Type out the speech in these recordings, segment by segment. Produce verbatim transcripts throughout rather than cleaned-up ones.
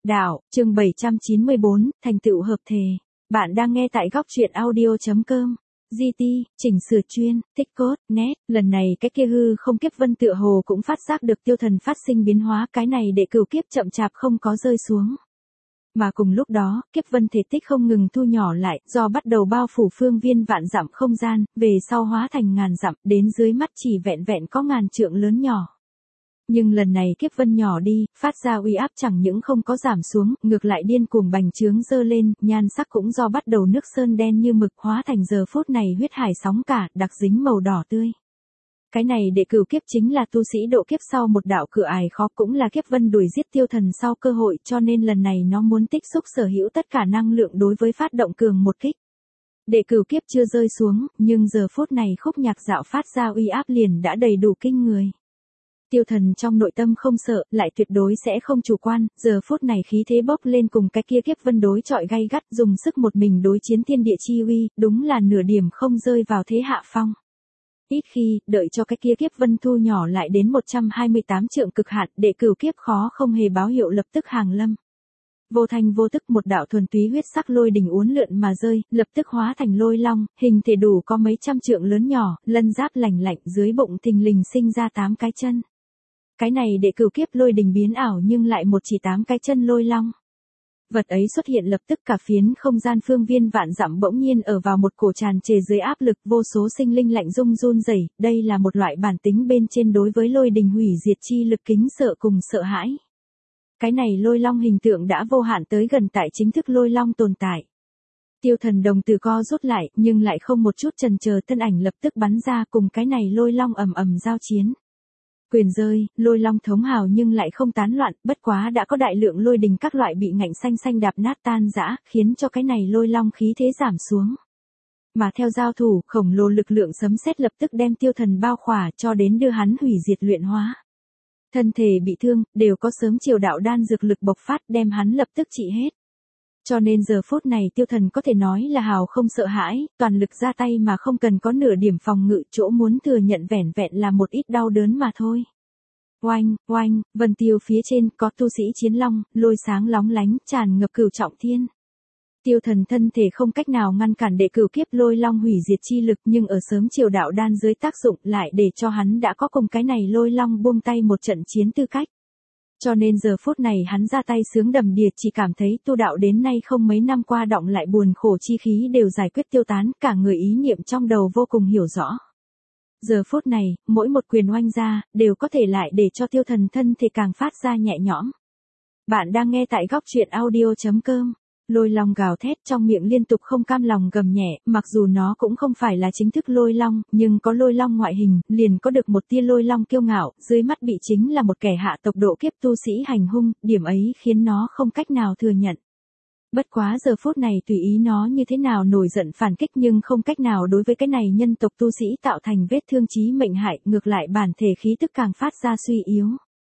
Đạo, chương bảy trăm chín mươi bốn, thành tựu hợp thể. Bạn đang nghe tại góc truyện audio.com. giê tê, chỉnh sửa chuyên, tích cốt, net. Lần này cái kia hư không kiếp vân tựa hồ cũng phát giác được tiêu thần phát sinh biến hóa, cái này để cửu kiếp chậm chạp không có rơi xuống. Mà cùng lúc đó, kiếp vân thể tích không ngừng thu nhỏ lại, do bắt đầu bao phủ phương viên vạn dặm không gian, về sau hóa thành ngàn dặm, đến dưới mắt chỉ vẹn vẹn có ngàn trượng lớn nhỏ. Nhưng lần này kiếp vân nhỏ đi, phát ra uy áp chẳng những không có giảm xuống, ngược lại điên cuồng bành trướng dơ lên, nhan sắc cũng do bắt đầu nước sơn đen như mực hóa thành giờ phút này huyết hải sóng cả, đặc dính màu đỏ tươi. Cái này để cửu kiếp chính là tu sĩ độ kiếp sau một đạo cửa ải khó, cũng là kiếp vân đuổi giết tiêu thần sau cơ hội, cho nên lần này nó muốn tích xúc sở hữu tất cả năng lượng đối với phát động cường một kích. Để cửu kiếp chưa rơi xuống, nhưng giờ phút này khúc nhạc dạo phát ra uy áp liền đã đầy đủ kinh người. Tiêu thần trong nội tâm không sợ, lại tuyệt đối sẽ không chủ quan, giờ phút này khí thế bốc lên cùng cái kia kiếp vân đối chọi gay gắt, dùng sức một mình đối chiến thiên địa chi uy, đúng là nửa điểm không rơi vào thế hạ phong. Ít khi, đợi cho cái kia kiếp vân thu nhỏ lại đến một trăm hai mươi tám trượng cực hạn, để cửu kiếp khó không hề báo hiệu lập tức hàng lâm. Vô thành vô tức một đạo thuần túy huyết sắc lôi đình uốn lượn mà rơi, lập tức hóa thành lôi long, hình thể đủ có mấy trăm trượng lớn nhỏ, lân giáp lành lạnh, dưới bụng thình lình sinh ra tám cái chân. Cái này để cửu kiếp lôi đình biến ảo nhưng lại một chỉ tám cái chân lôi long. Vật ấy xuất hiện lập tức cả phiến không gian phương viên vạn dặm bỗng nhiên ở vào một cổ tràn trề dưới áp lực, vô số sinh linh lạnh rung run rẩy, đây là một loại bản tính bên trên đối với lôi đình hủy diệt chi lực kính sợ cùng sợ hãi. Cái này lôi long hình tượng đã vô hạn tới gần tại chính thức lôi long tồn tại. Tiêu thần đồng từ co rút lại, nhưng lại không một chút chần chờ, thân ảnh lập tức bắn ra cùng cái này lôi long ầm ầm giao chiến. Quyền rơi, lôi long thống hào nhưng lại không tán loạn, bất quá đã có đại lượng lôi đình các loại bị ngạnh xanh xanh đạp nát tan rã, khiến cho cái này lôi long khí thế giảm xuống. Mà theo giao thủ, khổng lồ lực lượng sấm sét lập tức đem tiêu thần bao khỏa cho đến đưa hắn hủy diệt luyện hóa. Thân thể bị thương, đều có sớm chiều đạo đan dược lực bộc phát đem hắn lập tức trị hết. Cho nên giờ phút này tiêu thần có thể nói là hào không sợ hãi, toàn lực ra tay mà không cần có nửa điểm phòng ngự, chỗ muốn thừa nhận vẻn vẹn là một ít đau đớn mà thôi. Oanh, oanh, vân tiêu phía trên có tu sĩ chiến long, lôi sáng lóng lánh, tràn ngập cửu trọng thiên. Tiêu thần thân thể không cách nào ngăn cản để cửu kiếp lôi long hủy diệt chi lực, nhưng ở sớm chiều đạo đan dưới tác dụng lại để cho hắn đã có cùng cái này lôi long buông tay một trận chiến tư cách. Cho nên giờ phút này hắn ra tay sướng đầm đìa, chỉ cảm thấy tu đạo đến nay không mấy năm qua đọng lại buồn khổ chi khí đều giải quyết tiêu tán, cả người ý niệm trong đầu vô cùng hiểu rõ. Giờ phút này, mỗi một quyền oanh ra, đều có thể lại để cho tiêu thần thân thể càng phát ra nhẹ nhõm. Bạn đang nghe tại góc truyện audio.com. Lôi long gào thét trong miệng liên tục không cam lòng gầm nhẹ, mặc dù nó cũng không phải là chính thức lôi long, nhưng có lôi long ngoại hình, liền có được một tia lôi long kiêu ngạo, dưới mắt bị chính là một kẻ hạ tộc độ kiếp tu sĩ hành hung, điểm ấy khiến nó không cách nào thừa nhận. Bất quá giờ phút này tùy ý nó như thế nào nổi giận phản kích, nhưng không cách nào đối với cái này nhân tộc tu sĩ tạo thành vết thương chí mệnh hại, ngược lại bản thể khí tức càng phát ra suy yếu.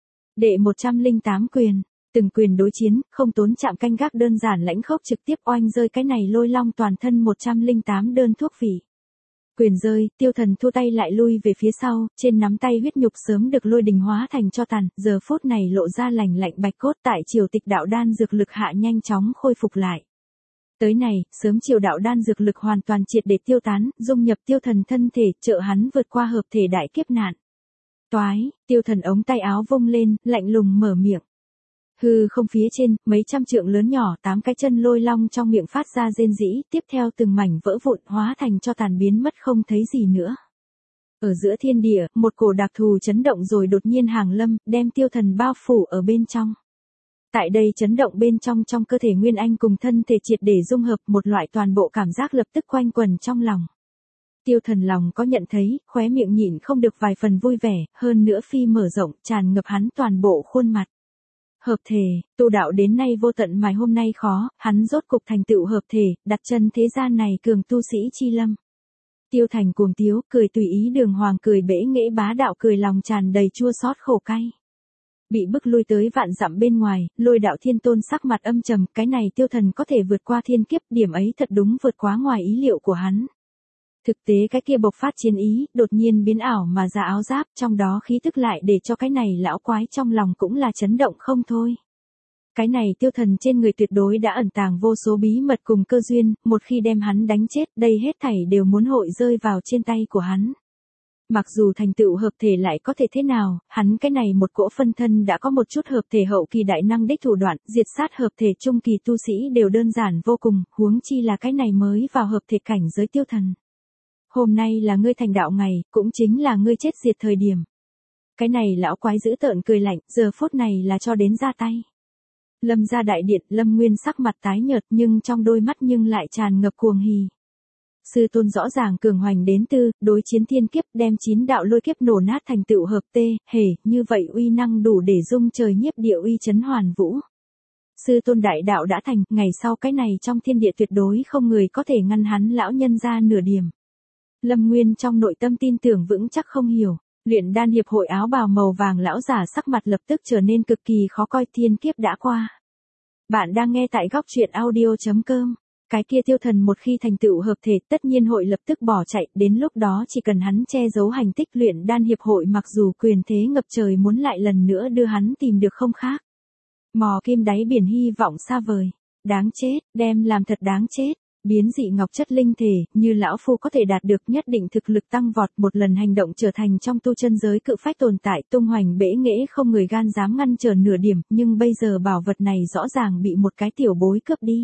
Đệ một trăm lẻ tám quyền. Từng quyền đối chiến, không tốn chạm canh gác đơn giản lãnh khốc trực tiếp oanh rơi cái này lôi long toàn thân một trăm lẻ tám đơn thuốc vị. Quyền rơi, tiêu thần thua tay lại lui về phía sau, trên nắm tay huyết nhục sớm được lôi đình hóa thành cho tàn, giờ phút này lộ ra lành lạnh bạch cốt, tại triều tịch đạo đan dược lực hạ nhanh chóng khôi phục lại. Tới này, sớm triều đạo đan dược lực hoàn toàn triệt để tiêu tán, dung nhập tiêu thần thân thể, trợ hắn vượt qua hợp thể đại kiếp nạn. Toái, tiêu thần ống tay áo vung lên, lạnh lùng mở miệng. Hư không phía trên, mấy trăm trượng lớn nhỏ, tám cái chân lôi long trong miệng phát ra rên rỉ, tiếp theo từng mảnh vỡ vụn hóa thành cho tàn biến mất không thấy gì nữa. Ở giữa thiên địa, một cổ đặc thù chấn động rồi đột nhiên hàng lâm, đem tiêu thần bao phủ ở bên trong. Tại đây chấn động bên trong trong cơ thể Nguyên Anh cùng thân thể triệt để dung hợp, một loại toàn bộ cảm giác lập tức quanh quẩn trong lòng. Tiêu thần lòng có nhận thấy, khóe miệng nhịn không được vài phần vui vẻ, hơn nữa phi mở rộng, tràn ngập hắn toàn bộ khuôn mặt. Hợp thể, tu đạo đến nay vô tận mài hôm nay khó, hắn rốt cục thành tựu hợp thể, đặt chân thế gian này cường tu sĩ chi lâm. Tiêu thành cuồng tiếu, cười tùy ý đường hoàng, cười bẽ nghễ bá đạo, cười lòng tràn đầy chua xót khổ cay. Bị bức lui tới vạn dặm bên ngoài, lôi đạo thiên tôn sắc mặt âm trầm, cái này tiêu thần có thể vượt qua thiên kiếp, điểm ấy thật đúng vượt quá ngoài ý liệu của hắn. Thực tế cái kia bộc phát chiến ý, đột nhiên biến ảo mà ra áo giáp, trong đó khí tức lại để cho cái này lão quái trong lòng cũng là chấn động không thôi. Cái này tiêu thần trên người tuyệt đối đã ẩn tàng vô số bí mật cùng cơ duyên, một khi đem hắn đánh chết, đây hết thảy đều muốn hội rơi vào trên tay của hắn. Mặc dù thành tựu hợp thể lại có thể thế nào, hắn cái này một cỗ phân thân đã có một chút hợp thể hậu kỳ đại năng đích thủ đoạn, diệt sát hợp thể trung kỳ tu sĩ đều đơn giản vô cùng, huống chi là cái này mới vào hợp thể cảnh giới tiêu thần. Hôm nay là ngươi thành đạo ngày, cũng chính là ngươi chết diệt thời điểm. Cái này lão quái dữ tợn cười lạnh, giờ phút này là cho đến ra tay. Lâm gia đại điện, Lâm Nguyên sắc mặt tái nhợt nhưng trong đôi mắt nhưng lại tràn ngập cuồng hỉ. Sư tôn rõ ràng cường hoành đến tư, đối chiến thiên kiếp đem chín đạo lôi kiếp nổ nát thành tựu hợp tê, hề, như vậy uy năng đủ để dung trời nhiếp địa uy chấn hoàn vũ. Sư tôn đại đạo đã thành, ngày sau cái này trong thiên địa tuyệt đối không người có thể ngăn hắn lão nhân ra nửa điểm. Lâm Nguyên trong nội tâm tin tưởng vững chắc không hiểu, luyện đan hiệp hội áo bào màu vàng lão giả sắc mặt lập tức trở nên cực kỳ khó coi, thiên kiếp đã qua. Bạn đang nghe tại góc truyện audio chấm com. Cái kia tiêu thần một khi thành tựu hợp thể tất nhiên hội lập tức bỏ chạy, đến lúc đó chỉ cần hắn che giấu hành tích luyện đan hiệp hội mặc dù quyền thế ngập trời muốn lại lần nữa đưa hắn tìm được không khác. Mò kim đáy biển hy vọng xa vời, đáng chết, đem làm thật đáng chết. Biến dị ngọc chất linh thể, như lão phu có thể đạt được nhất định thực lực tăng vọt, một lần hành động trở thành trong tu chân giới cự phách tồn tại, tung hoành bể nghễ không người gan dám ngăn trở nửa điểm, nhưng bây giờ bảo vật này rõ ràng bị một cái tiểu bối cướp đi.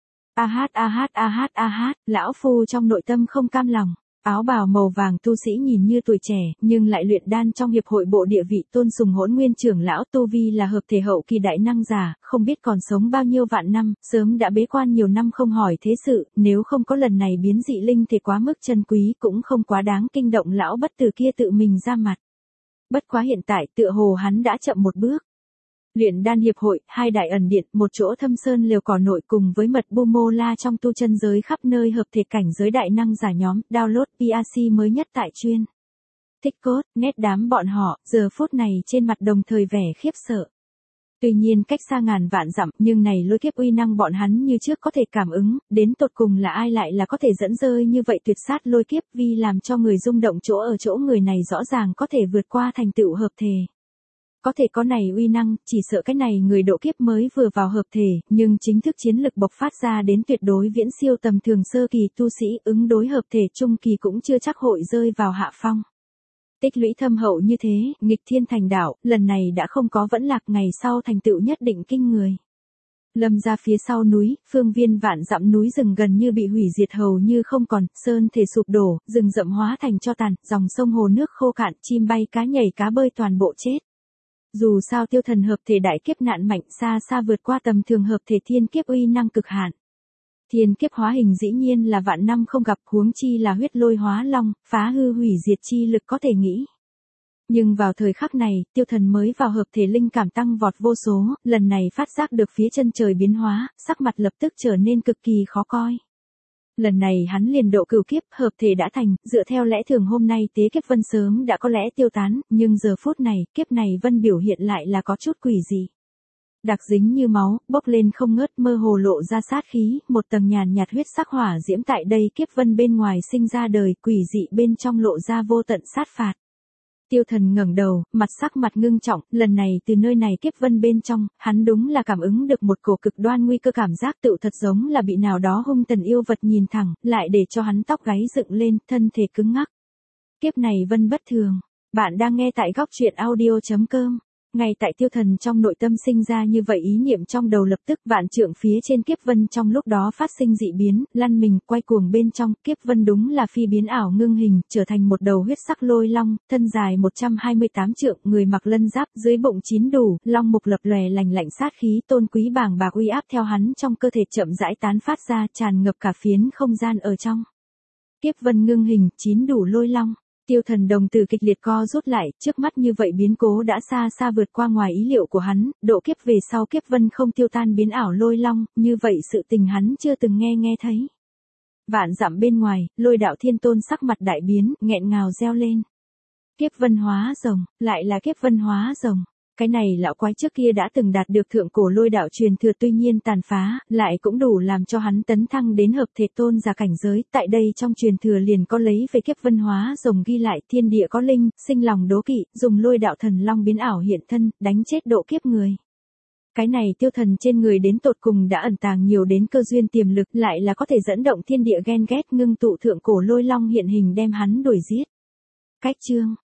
A hát a hát a hát a hát, lão phu trong nội tâm không cam lòng. Áo bào màu vàng tu sĩ nhìn như tuổi trẻ, nhưng lại luyện đan trong hiệp hội bộ địa vị tôn sùng hỗn nguyên trưởng lão tu vi là hợp thể hậu kỳ đại năng giả, không biết còn sống bao nhiêu vạn năm, sớm đã bế quan nhiều năm không hỏi thế sự, nếu không có lần này biến dị linh thì quá mức chân quý cũng không quá đáng kinh động lão bất tử kia tự mình ra mặt. Bất quá hiện tại tựa hồ hắn đã chậm một bước. Luyện đan hiệp hội, hai đại ẩn điện, một chỗ thâm sơn liều cỏ nội cùng với mật bu mô la trong tu chân giới khắp nơi hợp thể cảnh giới đại năng giả nhóm, download pê a xê mới nhất tại chuyên. Thích cốt, nét đám bọn họ, giờ phút này trên mặt đồng thời vẻ khiếp sợ. Tuy nhiên cách xa ngàn vạn dặm, nhưng này lôi kiếp uy năng bọn hắn như trước có thể cảm ứng, đến tột cùng là ai lại là có thể dẫn rơi như vậy tuyệt sát lôi kiếp vì làm cho người rung động chỗ ở chỗ người này rõ ràng có thể vượt qua thành tựu hợp thể. Có thể có này uy năng, chỉ sợ cái này người độ kiếp mới vừa vào hợp thể, nhưng chính thức chiến lực bộc phát ra đến tuyệt đối viễn siêu tầm thường sơ kỳ tu sĩ ứng đối hợp thể trung kỳ cũng chưa chắc hội rơi vào hạ phong. Tích lũy thâm hậu như thế, nghịch thiên thành đạo, lần này đã không có vẫn lạc ngày sau thành tựu nhất định kinh người. Lâm ra phía sau núi, phương viên vạn dặm núi rừng gần như bị hủy diệt hầu như không còn, sơn thể sụp đổ, rừng rậm hóa thành tro tàn, dòng sông hồ nước khô cạn, chim bay cá nhảy cá bơi toàn bộ chết. Dù sao tiêu thần hợp thể đại kiếp nạn mạnh xa xa vượt qua tầm thường hợp thể thiên kiếp uy năng cực hạn. Thiên kiếp hóa hình dĩ nhiên là vạn năm không gặp, huống chi là huyết lôi hóa long, phá hư hủy diệt chi lực có thể nghĩ. Nhưng vào thời khắc này, tiêu thần mới vào hợp thể linh cảm tăng vọt vô số, lần này phát giác được phía chân trời biến hóa, sắc mặt lập tức trở nên cực kỳ khó coi. Lần này hắn liền độ cửu kiếp, hợp thể đã thành, dựa theo lẽ thường hôm nay tế kiếp vân sớm đã có lẽ tiêu tán, nhưng giờ phút này, kiếp này vân biểu hiện lại là có chút quỷ dị. Đặc dính như máu, bốc lên không ngớt, mơ hồ lộ ra sát khí, một tầng nhàn nhạt huyết sắc hỏa diễm tại đây kiếp vân bên ngoài sinh ra đời, quỷ dị bên trong lộ ra vô tận sát phạt. Tiêu thần ngẩng đầu, mặt sắc mặt ngưng trọng, lần này từ nơi này kiếp vân bên trong, hắn đúng là cảm ứng được một cổ cực đoan nguy cơ, cảm giác tự thật giống là bị nào đó hung tần yêu vật nhìn thẳng, lại để cho hắn tóc gáy dựng lên, thân thể cứng ngắc. Kiếp này vân bất thường. Bạn đang nghe tại góc truyện audio chấm com. Ngay tại tiêu thần trong nội tâm sinh ra như vậy ý niệm trong đầu lập tức vạn trượng phía trên kiếp vân trong lúc đó phát sinh dị biến, lăn mình quay cuồng bên trong, kiếp vân đúng là phi biến ảo ngưng hình, trở thành một đầu huyết sắc lôi long, thân dài một trăm hai mươi tám trượng, người mặc lân giáp, dưới bụng chín đủ, long mục lập lòe lành lạnh sát khí tôn quý bàng bạc uy áp theo hắn trong cơ thể chậm rãi tán phát ra, tràn ngập cả phiến không gian ở trong. Kiếp vân ngưng hình, chín đủ lôi long. Tiêu thần đồng tử kịch liệt co rút lại, trước mắt như vậy biến cố đã xa xa vượt qua ngoài ý liệu của hắn, độ kiếp về sau kiếp vân không tiêu tan biến ảo lôi long, như vậy sự tình hắn chưa từng nghe nghe thấy. Vạn dặm bên ngoài, lôi đạo thiên tôn sắc mặt đại biến, nghẹn ngào reo lên. Kiếp vân hóa rồng, lại là kiếp vân hóa rồng. Cái này lão quái trước kia đã từng đạt được thượng cổ lôi đạo truyền thừa tuy nhiên tàn phá, lại cũng đủ làm cho hắn tấn thăng đến hợp thể tôn giả cảnh giới, tại đây trong truyền thừa liền có lấy về kiếp vân hóa rồng ghi lại thiên địa có linh, sinh lòng đố kỵ, dùng lôi đạo thần long biến ảo hiện thân, đánh chết độ kiếp người. Cái này tiêu thần trên người đến tột cùng đã ẩn tàng nhiều đến cơ duyên tiềm lực, lại là có thể dẫn động thiên địa ghen ghét, ngưng tụ thượng cổ lôi long hiện hình đem hắn đuổi giết. Cách chương